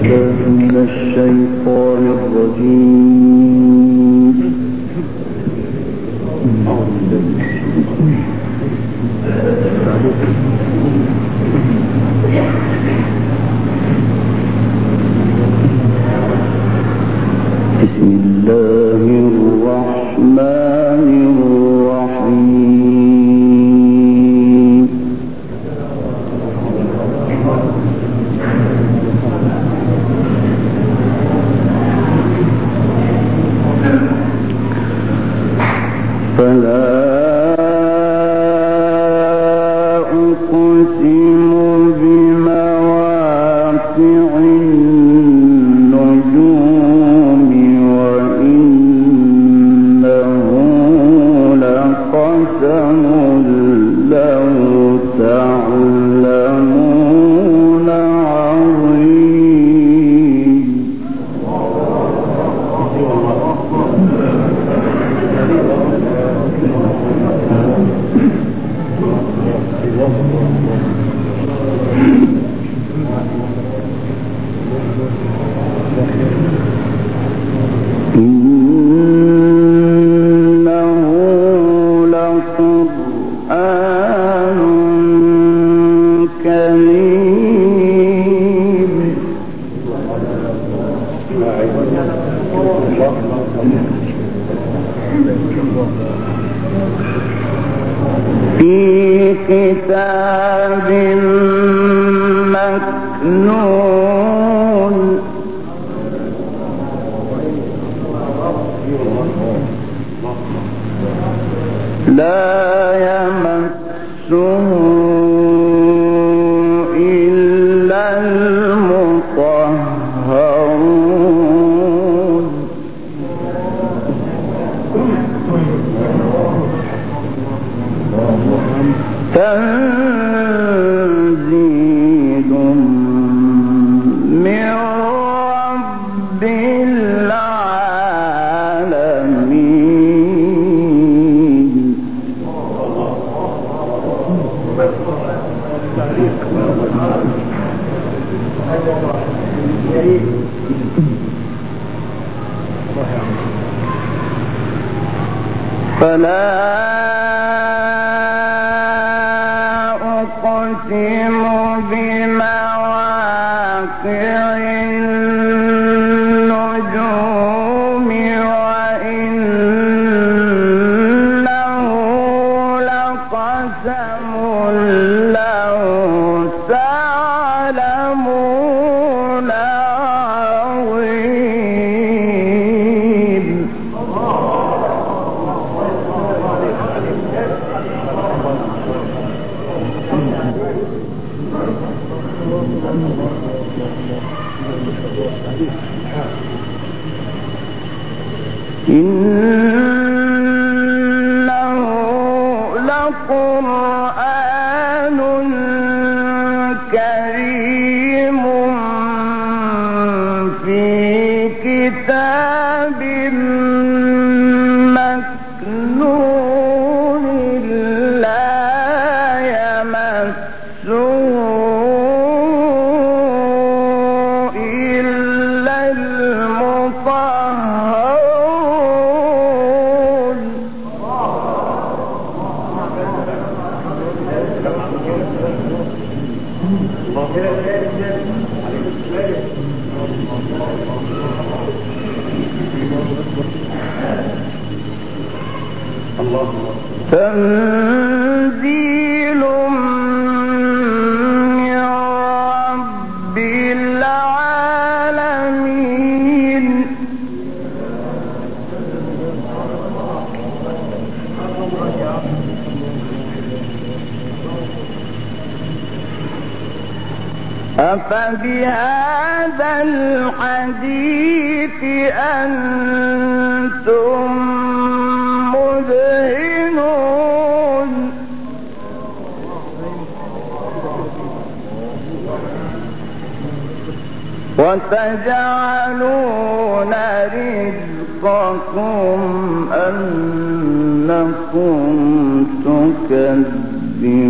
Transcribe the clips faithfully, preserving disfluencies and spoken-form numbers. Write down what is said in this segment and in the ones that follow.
في كتاب مكنون لا يمسه إلا المطهرون تنزيل من رب العالمين فلا أقسم بمواقع النجوم وإنه لقسم لو تعلمون عظيم إنه لقرآن كريم في كتاب مكنون لا يمسه إلا المطهرون تنزيل من رب العالمين أفبهذا الحديث أنتم مدهنون وتجعلون رزقكم أنكم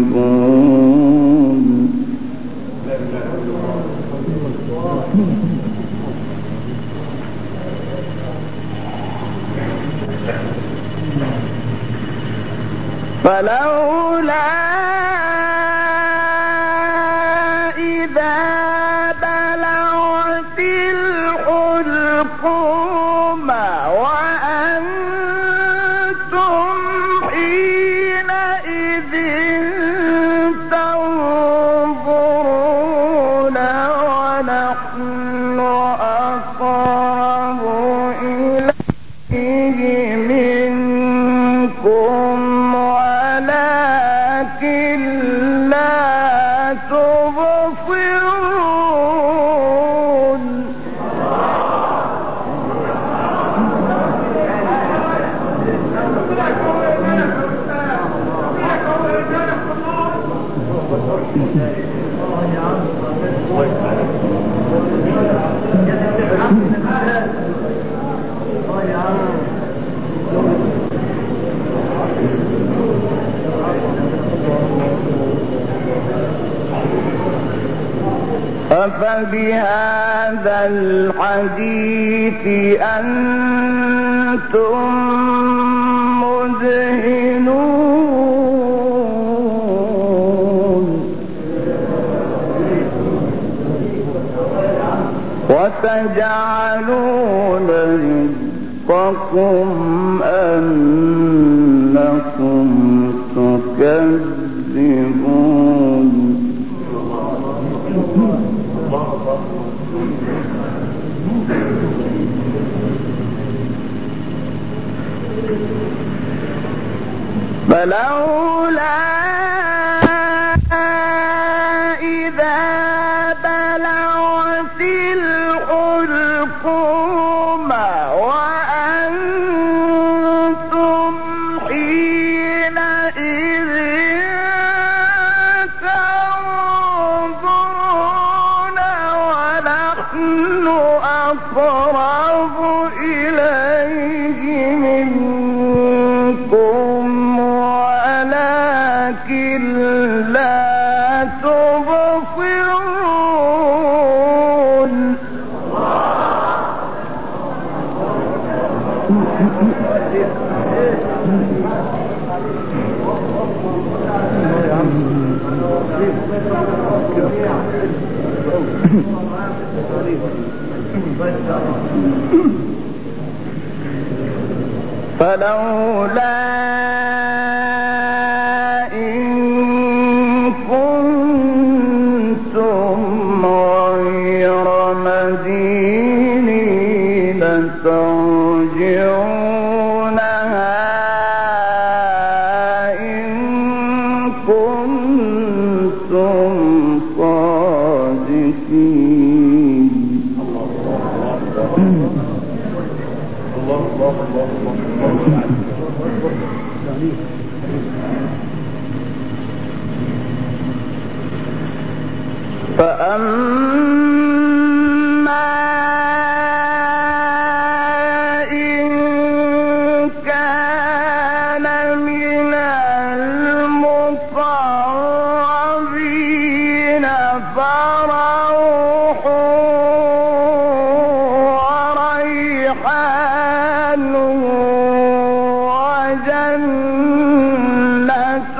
تكذبون فلولا إذا بلغت الحلقوم وأنتم حينئذ تنظرون ونحن أقرب إليه منكم ولكن لا تبصرون. أفبهذا الحديث أنتم مدهنون وتجعلون رزقكم أنكم تكذبون. فلولا إذا بلغت الحلقوم وأنتم حينئذ تنظرون ونحن أقرب إليه منكم ولكن لا تبصرون. فلولا إن كنتم غير مدينين ترجعونها إن كنتم صادقين. فأما إن كان من المقربين فروح وريحان وجنة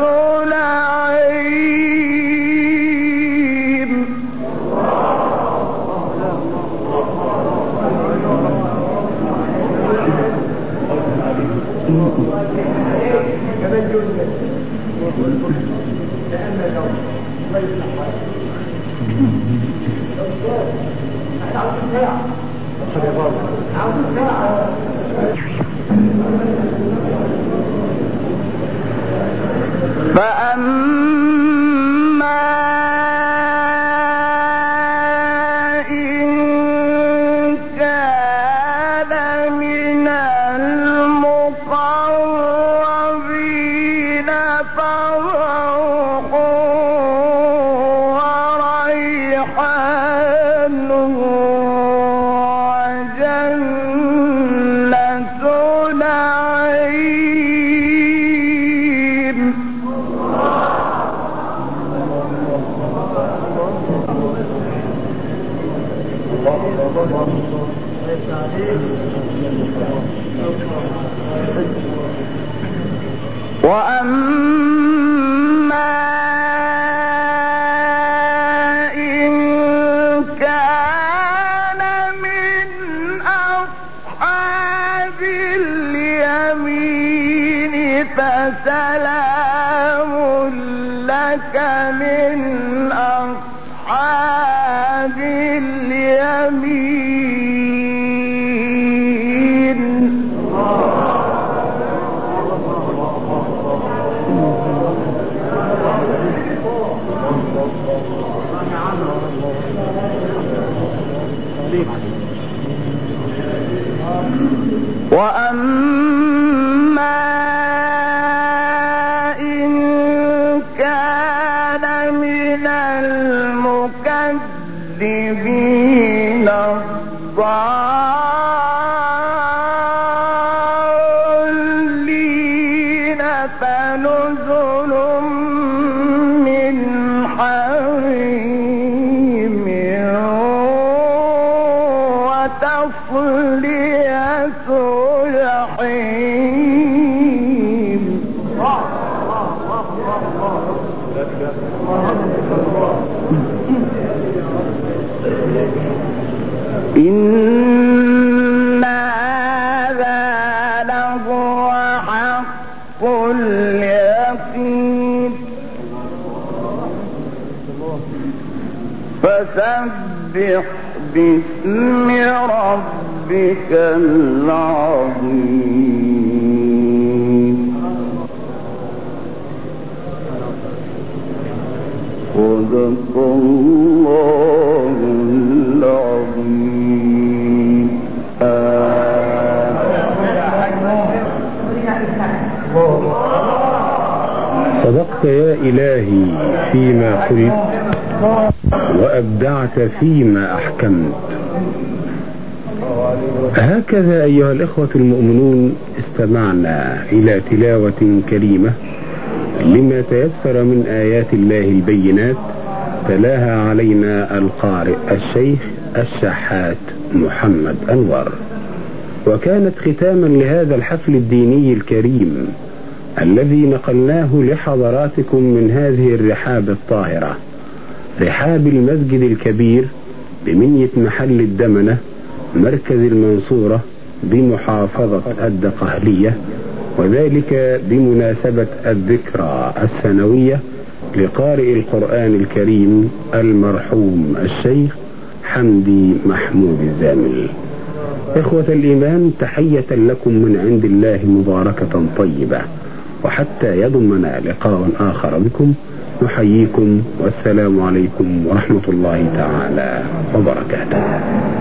نعيم. فأما إن كان من المقربين فروح وريحان وجنة نعيم. وأما إن كان من أصحاب اليمين فسلام لك من أصحاب اليمين. وأما إن كان من المكذبين الضالين فنزل من حميم وتصلية جحيم. إن هذا لهو حق اليقين فسبح باسم ربك العظيم. صدق الله العظيم. صدقت يا إلهي فيما قلت وأبدعت فيما أحكمت. هكذا أيها الإخوة المؤمنون استمعنا إلى تلاوة كريمة لما تيسر من آيات الله البينات تلاها علينا القارئ الشيخ الشحات محمد أنور، وكانت ختاما لهذا الحفل الديني الكريم الذي نقلناه لحضراتكم من هذه الرحاب الطاهرة، رحاب المسجد الكبير بمنية محل الدمنة مركز المنصورة بمحافظة الدقهلية، وذلك بمناسبة الذكرى السنوية لقارئ القرآن الكريم المرحوم الشيخ حمدي محمود الزامل. إخوة الإيمان، تحية لكم من عند الله مباركة طيبة، وحتى يضمنا لقاء آخر بكم نحييكم والسلام عليكم ورحمة الله تعالى وبركاته.